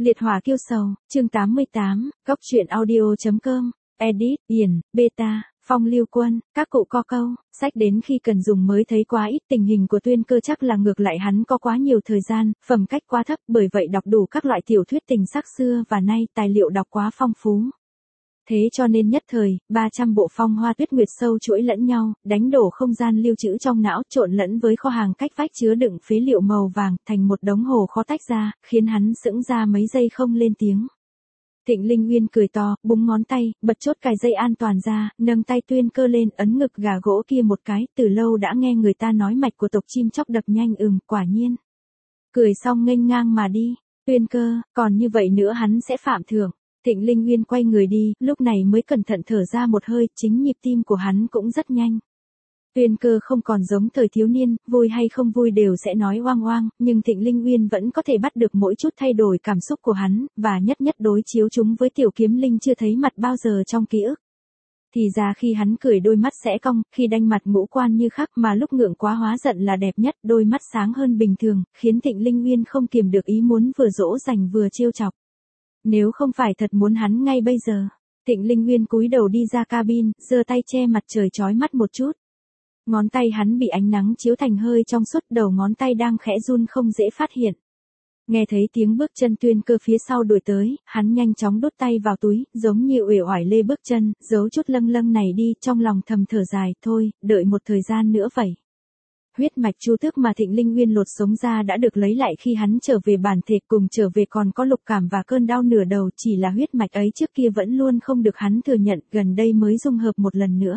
Liệt hỏa kiêu sầu, chương 88, góc truyện audio.com, edit, Điền, beta, Phong Lưu Quân, các cụ co câu, sách đến khi cần dùng mới thấy quá ít. Tình hình của Tuyên Cơ chắc là ngược lại hắn có quá nhiều thời gian, phẩm cách quá thấp, bởi vậy đọc đủ các loại tiểu thuyết tình sắc xưa và nay, tài liệu đọc quá phong phú. Thế cho nên nhất thời, 300 bộ Phong Hoa Tuyết Nguyệt sâu chuỗi lẫn nhau, đánh đổ không gian lưu trữ trong não, trộn lẫn với kho hàng cách vách chứa đựng phế liệu màu vàng, thành một đống hồ khó tách ra, khiến hắn sững ra mấy giây không lên tiếng. Thịnh Linh Nguyên cười to, búng ngón tay, bật chốt cài dây an toàn ra, nâng tay Tuyên Cơ lên, ấn ngực gà gỗ kia một cái, từ lâu đã nghe người ta nói mạch của tộc chim chóc đập nhanh, quả nhiên. Cười xong nghênh ngang mà đi, Tuyên Cơ, còn như vậy nữa hắn sẽ phạm thưởng. Thịnh Linh Nguyên quay người đi, lúc này mới cẩn thận thở ra một hơi, chính nhịp tim của hắn cũng rất nhanh. Tuyên Cơ không còn giống thời thiếu niên, vui hay không vui đều sẽ nói oang oang, nhưng Thịnh Linh Nguyên vẫn có thể bắt được mỗi chút thay đổi cảm xúc của hắn, và nhất nhất đối chiếu chúng với Tiểu Kiếm Linh chưa thấy mặt bao giờ trong ký ức. Thì ra khi hắn cười đôi mắt sẽ cong, khi đanh mặt ngũ quan như khắc, mà lúc ngượng quá hóa giận là đẹp nhất, đôi mắt sáng hơn bình thường, khiến Thịnh Linh Nguyên không kiềm được ý muốn vừa dỗ dành vừa trêu chọc. Nếu không phải thật muốn hắn ngay bây giờ. Thịnh Linh Nguyên cúi đầu đi ra cabin, giơ tay che mặt trời chói mắt một chút. Ngón tay hắn bị ánh nắng chiếu thành hơi trong suốt, đầu ngón tay đang khẽ run không dễ phát hiện. Nghe thấy tiếng bước chân Tuyên Cơ phía sau đuổi tới, hắn nhanh chóng đút tay vào túi, giống như uể oải lê bước chân, giấu chút lâng lâng này đi, trong lòng thầm thở dài, thôi, đợi một thời gian nữa vậy. Huyết mạch chu tước mà Thịnh Linh Nguyên lột sống ra đã được lấy lại khi hắn trở về bản thể, cùng trở về còn có lục cảm và cơn đau nửa đầu, chỉ là huyết mạch ấy trước kia vẫn luôn không được hắn thừa nhận, gần đây mới dung hợp một lần nữa.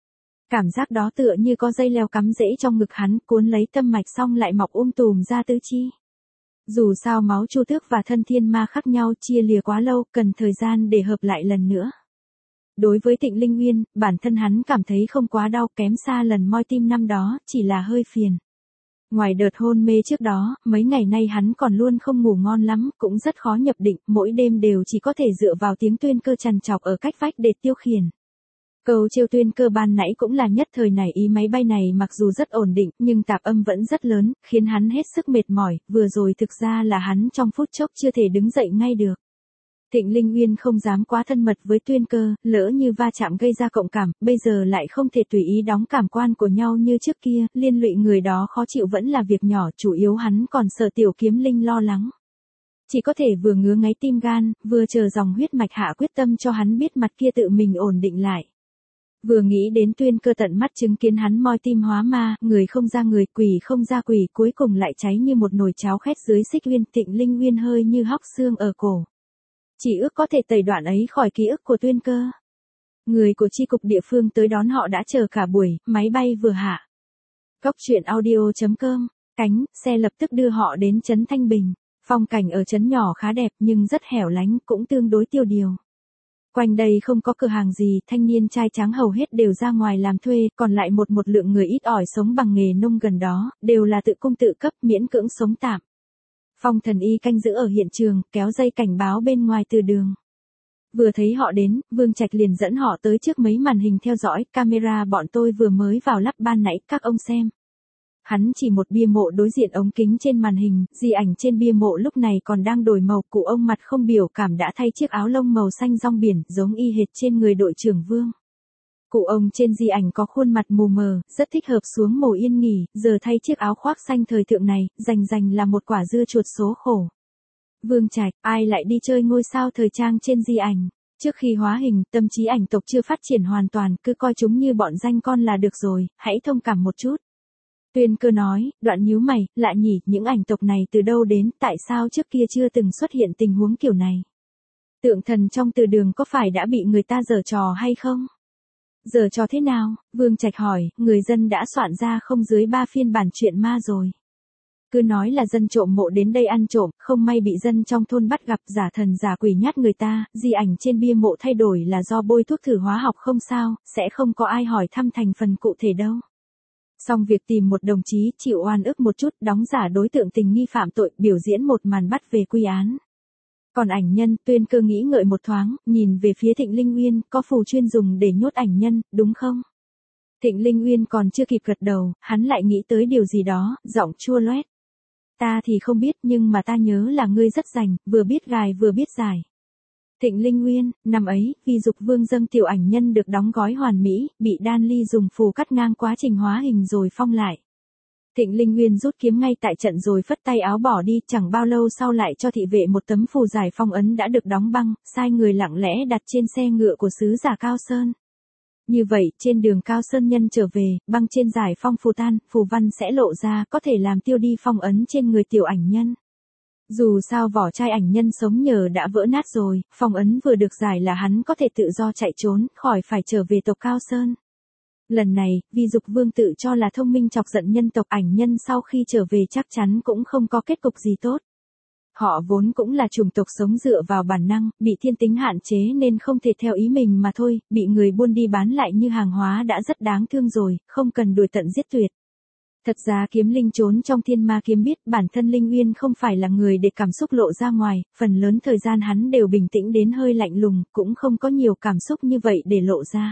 Cảm giác đó tựa như có dây leo cắm rễ trong ngực hắn, cuốn lấy tâm mạch xong lại mọc tùm ra tứ chi. Dù sao máu chu tước và thân thiên ma khác nhau, chia lìa quá lâu, cần thời gian để hợp lại lần nữa. Đối với Thịnh Linh Nguyên, bản thân hắn cảm thấy không quá đau, kém xa lần moi tim năm đó, chỉ là hơi phiền. Ngoài đợt hôn mê trước đó, mấy ngày nay hắn còn luôn không ngủ ngon lắm, cũng rất khó nhập định, mỗi đêm đều chỉ có thể dựa vào tiếng Tuyên Cơ trằn trọc ở cách vách để tiêu khiển. Câu trêu Tuyên Cơ ban nãy cũng là nhất thời nảy ý, máy bay này mặc dù rất ổn định, nhưng tạp âm vẫn rất lớn, khiến hắn hết sức mệt mỏi, vừa rồi thực ra là hắn trong phút chốc chưa thể đứng dậy ngay được. Thịnh Linh Nguyên không dám quá thân mật với Tuyên Cơ, lỡ như va chạm gây ra cộng cảm, bây giờ lại không thể tùy ý đóng cảm quan của nhau như trước kia, liên lụy người đó khó chịu vẫn là việc nhỏ, chủ yếu hắn còn sợ Tiểu Kiếm Linh lo lắng. Chỉ có thể vừa ngứa ngáy tim gan, vừa chờ dòng huyết mạch hạ quyết tâm cho hắn biết mặt kia tự mình ổn định lại. Vừa nghĩ đến Tuyên Cơ tận mắt chứng kiến hắn moi tim hóa ma, người không ra người, quỷ không ra quỷ, cuối cùng lại cháy như một nồi cháo khét dưới xích huyên, Thịnh Linh Nguyên hơi như hóc xương ở cổ. Chỉ ước có thể tẩy đoạn ấy khỏi ký ức của Tuyên Cơ. Người của chi cục địa phương tới đón họ đã chờ cả buổi, máy bay vừa hạ. Góc truyện audio.com, cánh, xe lập tức đưa họ đến trấn Thanh Bình. Phong cảnh ở trấn nhỏ khá đẹp nhưng rất hẻo lánh, cũng tương đối tiêu điều. Quanh đây không có cửa hàng gì, thanh niên trai tráng hầu hết đều ra ngoài làm thuê, còn lại một lượng người ít ỏi sống bằng nghề nông gần đó, đều là tự cung tự cấp, miễn cưỡng sống tạm. Phong Thần Y canh giữ ở hiện trường, kéo dây cảnh báo bên ngoài từ đường. Vừa thấy họ đến, Vương Trạch liền dẫn họ tới trước mấy màn hình theo dõi, camera bọn tôi vừa mới vào lắp ban nãy, các ông xem. Hắn chỉ một bia mộ đối diện ống kính trên màn hình, di ảnh trên bia mộ lúc này còn đang đổi màu, cụ ông mặt không biểu cảm đã thay chiếc áo lông màu xanh rong biển, giống y hệt trên người đội trưởng Vương. Cụ ông trên di ảnh có khuôn mặt mù mờ, rất thích hợp xuống mồ yên nghỉ, giờ thay chiếc áo khoác xanh thời thượng này, rành là một quả dưa chuột số khổ. Vương Trạch, ai lại đi chơi ngôi sao thời trang trên di ảnh? Trước khi hóa hình, tâm trí ảnh tộc chưa phát triển hoàn toàn, cứ coi chúng như bọn danh con là được rồi, hãy thông cảm một chút. Tuyên Cơ nói, đoạn nhíu mày, lạ nhỉ, những ảnh tộc này từ đâu đến, tại sao trước kia chưa từng xuất hiện tình huống kiểu này? Tượng thần trong từ đường có phải đã bị người ta giở trò hay không? Giở trò thế nào? Vương Trạch hỏi, người dân đã soạn ra không dưới 3 phiên bản truyện ma rồi. Cứ nói là dân trộm mộ đến đây ăn trộm, không may bị dân trong thôn bắt gặp, giả thần giả quỷ nhát người ta, di ảnh trên bia mộ thay đổi là do bôi thuốc thử hóa học không sao, sẽ không có ai hỏi thăm thành phần cụ thể đâu. Xong việc tìm một đồng chí chịu oan ức một chút, đóng giả đối tượng tình nghi phạm tội, biểu diễn một màn bắt về quy án. Còn ảnh nhân, Tuyên Cơ nghĩ ngợi một thoáng, nhìn về phía Thịnh Linh Nguyên, có phù chuyên dùng để nhốt ảnh nhân, đúng không? Thịnh Linh Nguyên còn chưa kịp gật đầu, hắn lại nghĩ tới điều gì đó, giọng chua loét. Ta thì không biết nhưng mà ta nhớ là ngươi rất rành, vừa biết gài vừa biết giải. Thịnh Linh Nguyên, năm ấy, vì dục vương dâng tiểu ảnh nhân được đóng gói hoàn mỹ, bị Đan Ly dùng phù cắt ngang quá trình hóa hình rồi phong lại. Thịnh Linh Nguyên rút kiếm ngay tại trận rồi phất tay áo bỏ đi, chẳng bao lâu sau lại cho thị vệ một tấm phù giải phong ấn đã được đóng băng, sai người lặng lẽ đặt trên xe ngựa của sứ giả Cao Sơn. Như vậy, trên đường Cao Sơn nhân trở về, băng trên giải phong phù tan, phù văn sẽ lộ ra, có thể làm tiêu đi phong ấn trên người tiểu ảnh nhân. Dù sao vỏ chai ảnh nhân sống nhờ đã vỡ nát rồi, phong ấn vừa được giải là hắn có thể tự do chạy trốn, khỏi phải trở về tộc Cao Sơn. Lần này, vì dục vương tự cho là thông minh chọc giận nhân tộc ảnh nhân sau khi trở về chắc chắn cũng không có kết cục gì tốt. Họ vốn cũng là chủng tộc sống dựa vào bản năng, bị thiên tính hạn chế nên không thể theo ý mình mà thôi, bị người buôn đi bán lại như hàng hóa đã rất đáng thương rồi, không cần đuổi tận giết tuyệt. Thật ra Kiếm Linh trốn trong Thiên Ma Kiếm biết bản thân Linh Uyên không phải là người để cảm xúc lộ ra ngoài, phần lớn thời gian hắn đều bình tĩnh đến hơi lạnh lùng, cũng không có nhiều cảm xúc như vậy để lộ ra.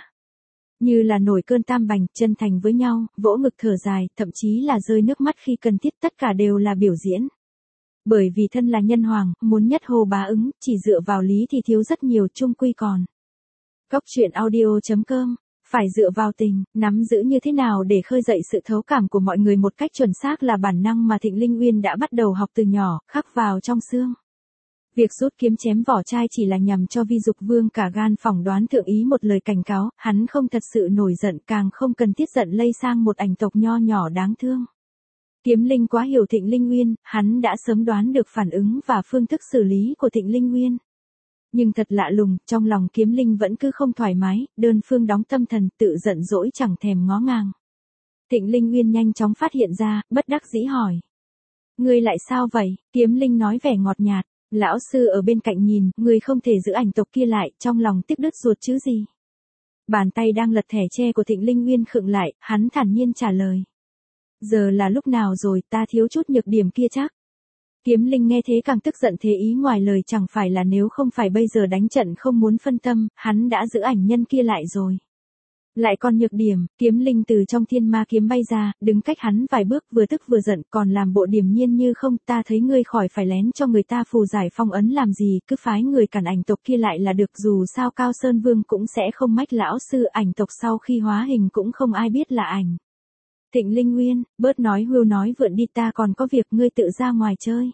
Như là nổi cơn tam bành, chân thành với nhau, vỗ ngực thở dài, thậm chí là rơi nước mắt khi cần thiết, tất cả đều là biểu diễn. Bởi vì thân là nhân hoàng, muốn nhất hô bá ứng, chỉ dựa vào lý thì thiếu rất nhiều, chung quy còn. Góc truyện audio.com. Phải dựa vào tình, nắm giữ như thế nào để khơi dậy sự thấu cảm của mọi người một cách chuẩn xác là bản năng mà Thịnh Linh Uyên đã bắt đầu học từ nhỏ, khắc vào trong xương. Việc rút kiếm chém vỏ chai chỉ là nhằm cho Vi Dục Vương cả gan phỏng đoán thượng ý một lời cảnh cáo, hắn không thật sự nổi giận, càng không cần thiết giận lây sang một ảnh tộc nho nhỏ đáng thương. Kiếm Linh quá hiểu Thịnh Linh Uyên, hắn đã sớm đoán được phản ứng và phương thức xử lý của Thịnh Linh Uyên. Nhưng thật lạ lùng, trong lòng Kiếm Linh vẫn cứ không thoải mái, đơn phương đóng tâm thần, tự giận dỗi chẳng thèm ngó ngàng. Thịnh Linh Uyên nhanh chóng phát hiện ra, bất đắc dĩ hỏi. Ngươi lại sao vậy? Kiếm Linh nói vẻ ngọt nhạt, lão sư ở bên cạnh nhìn, ngươi không thể giữ ảnh tộc kia lại, trong lòng tiếc đứt ruột chứ gì. Bàn tay đang lật thẻ tre của Thịnh Linh Uyên khựng lại, hắn thản nhiên trả lời. Giờ là lúc nào rồi, ta thiếu chút nhược điểm kia chắc. Kiếm Linh nghe thế càng tức giận, thế ý ngoài lời chẳng phải là nếu không phải bây giờ đánh trận không muốn phân tâm, hắn đã giữ ảnh nhân kia lại rồi. Lại còn nhược điểm, Kiếm Linh từ trong Thiên Ma Kiếm bay ra, đứng cách hắn vài bước, vừa tức vừa giận, còn làm bộ điềm nhiên như không, ta thấy ngươi khỏi phải lén cho người ta phù giải phong ấn làm gì, cứ phái người cản ảnh tộc kia lại là được, dù sao Cao Sơn Vương cũng sẽ không mách lão sư, ảnh tộc sau khi hóa hình cũng không ai biết là ảnh. Thịnh Linh Uyên, bớt nói hưu nói vượn đi, ta còn có việc, ngươi tự ra ngoài chơi.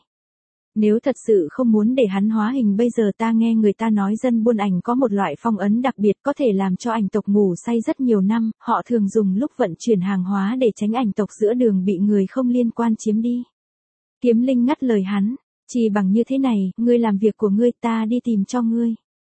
Nếu thật sự không muốn để hắn hóa hình, bây giờ ta nghe người ta nói dân buôn ảnh có một loại phong ấn đặc biệt có thể làm cho ảnh tộc ngủ say rất nhiều năm, họ thường dùng lúc vận chuyển hàng hóa để tránh ảnh tộc giữa đường bị người không liên quan chiếm đi. Kiếm Linh ngắt lời hắn, chỉ bằng như thế này, ngươi làm việc của ngươi, ta đi tìm cho ngươi.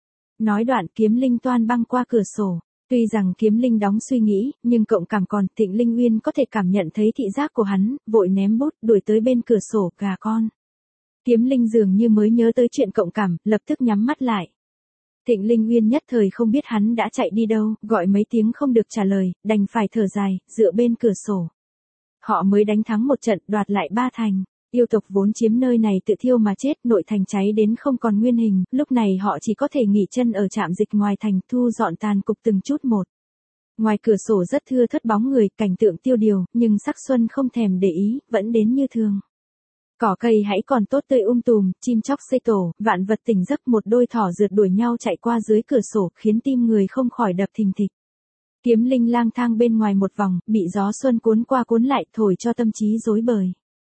Nói đoạn Kiếm Linh toan băng qua cửa sổ. Tuy rằng Kiếm Linh đóng suy nghĩ, nhưng cộng cảm còn, Thịnh Linh Uyên có thể cảm nhận thấy thị giác của hắn, vội ném bút, đuổi tới bên cửa sổ, gà con. Kiếm Linh dường như mới nhớ tới chuyện cộng cảm, lập tức nhắm mắt lại. Thịnh Linh Uyên nhất thời không biết hắn đã chạy đi đâu, gọi mấy tiếng không được trả lời, đành phải thở dài, dựa bên cửa sổ. Họ mới đánh thắng một trận, đoạt lại 3 thành. Yêu tộc vốn chiếm nơi này tự thiêu mà chết, nội thành cháy đến không còn nguyên hình, lúc này họ chỉ có thể nghỉ chân ở trạm dịch ngoài thành, thu dọn tàn cục từng chút một. Ngoài cửa sổ rất thưa thớt bóng người, cảnh tượng tiêu điều, nhưng sắc xuân không thèm để ý, vẫn đến như thường. Cỏ cây hãy còn tốt tươi tùm, chim chóc xây tổ, vạn vật tỉnh giấc, một đôi thỏ rượt đuổi nhau chạy qua dưới cửa sổ, khiến tim người không khỏi đập thình thịch. Kiếm Linh lang thang bên ngoài một vòng, bị gió xuân cuốn qua cuốn lại, thổi cho tâm trí rối bời.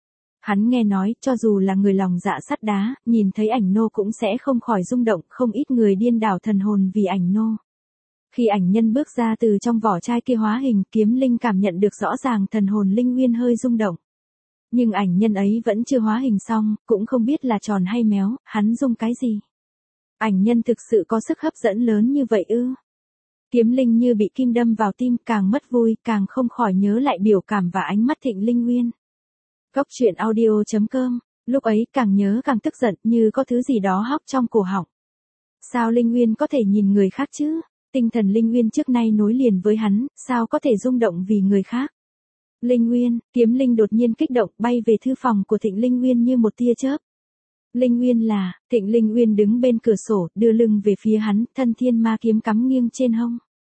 Hắn nghe nói, cho dù là người lòng dạ sắt đá, nhìn thấy ảnh nô cũng sẽ không khỏi rung động, không ít người điên đảo thần hồn vì ảnh nô. Khi ảnh nhân bước ra từ trong vỏ chai kia hóa hình, Kiếm Linh cảm nhận được rõ ràng thần hồn Linh Uyên hơi rung động. Nhưng ảnh nhân ấy vẫn chưa hóa hình xong, cũng không biết là tròn hay méo, hắn rung cái gì. Ảnh nhân thực sự có sức hấp dẫn lớn như vậy ư? Kiếm Linh như bị kim đâm vào tim, càng mất vui, càng không khỏi nhớ lại biểu cảm và ánh mắt Thịnh Linh Uyên. Góc truyện audio.com, lúc ấy càng nhớ càng tức giận, như có thứ gì đó hóc trong cổ họng. Sao Linh Uyên có thể nhìn người khác chứ? Tinh thần Linh Uyên trước nay nối liền với hắn, sao có thể rung động vì người khác? Linh Uyên, Kiếm Linh đột nhiên kích động, bay về thư phòng của Thịnh Linh Uyên như một tia chớp. Linh Uyên là, Thịnh Linh Uyên đứng bên cửa sổ, đưa lưng về phía hắn, thân thiên ma kiếm cắm nghiêng trên hông.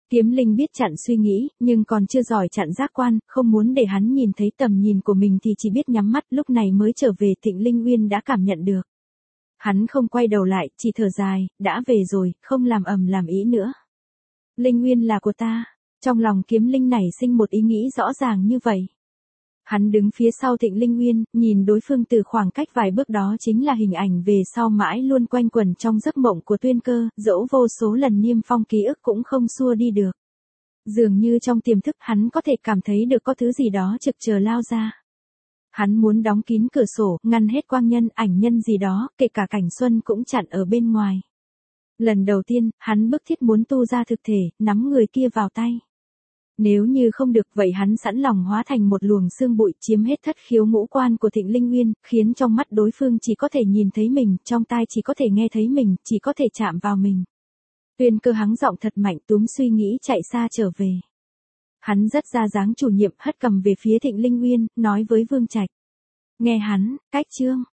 Kiếm Linh biết chặn suy nghĩ, nhưng còn chưa giỏi chặn giác quan, không muốn để hắn nhìn thấy tầm nhìn của mình thì chỉ biết nhắm mắt. Lúc này mới trở về Thịnh Linh Uyên đã cảm nhận được. Hắn không quay đầu lại, chỉ thở dài, đã về rồi, không làm ầm làm ĩ nữa. Linh Uyên là của ta. Trong lòng Kiếm Linh nảy sinh một ý nghĩ rõ ràng như vậy. Hắn đứng phía sau Thịnh Linh Uyên, nhìn đối phương từ khoảng cách vài bước, đó chính là hình ảnh về sau mãi luôn quanh quẩn trong giấc mộng của Tuyên Cơ, dẫu vô số lần Niêm Phong ký ức cũng không xua đi được. Dường như trong tiềm thức hắn có thể cảm thấy được có thứ gì đó trực chờ lao ra. Hắn muốn đóng kín cửa sổ, ngăn hết quang nhân, ảnh nhân gì đó, kể cả Cảnh Xuân cũng chặn ở bên ngoài. Lần đầu tiên, hắn bức thiết muốn tu ra thực thể, nắm người kia vào tay. Nếu như không được vậy hắn sẵn lòng hóa thành một luồng sương bụi chiếm hết thất khiếu ngũ quan của Thịnh Linh Uyên, khiến trong mắt đối phương chỉ có thể nhìn thấy mình, trong tai chỉ có thể nghe thấy mình, chỉ có thể chạm vào mình. Tuyên Cơ hắng giọng thật mạnh, túm suy nghĩ chạy xa trở về. Hắn rất ra dáng chủ nhiệm, hất cầm về phía Thịnh Linh Uyên, nói với Vương Trạch. Nghe hắn, cách chương.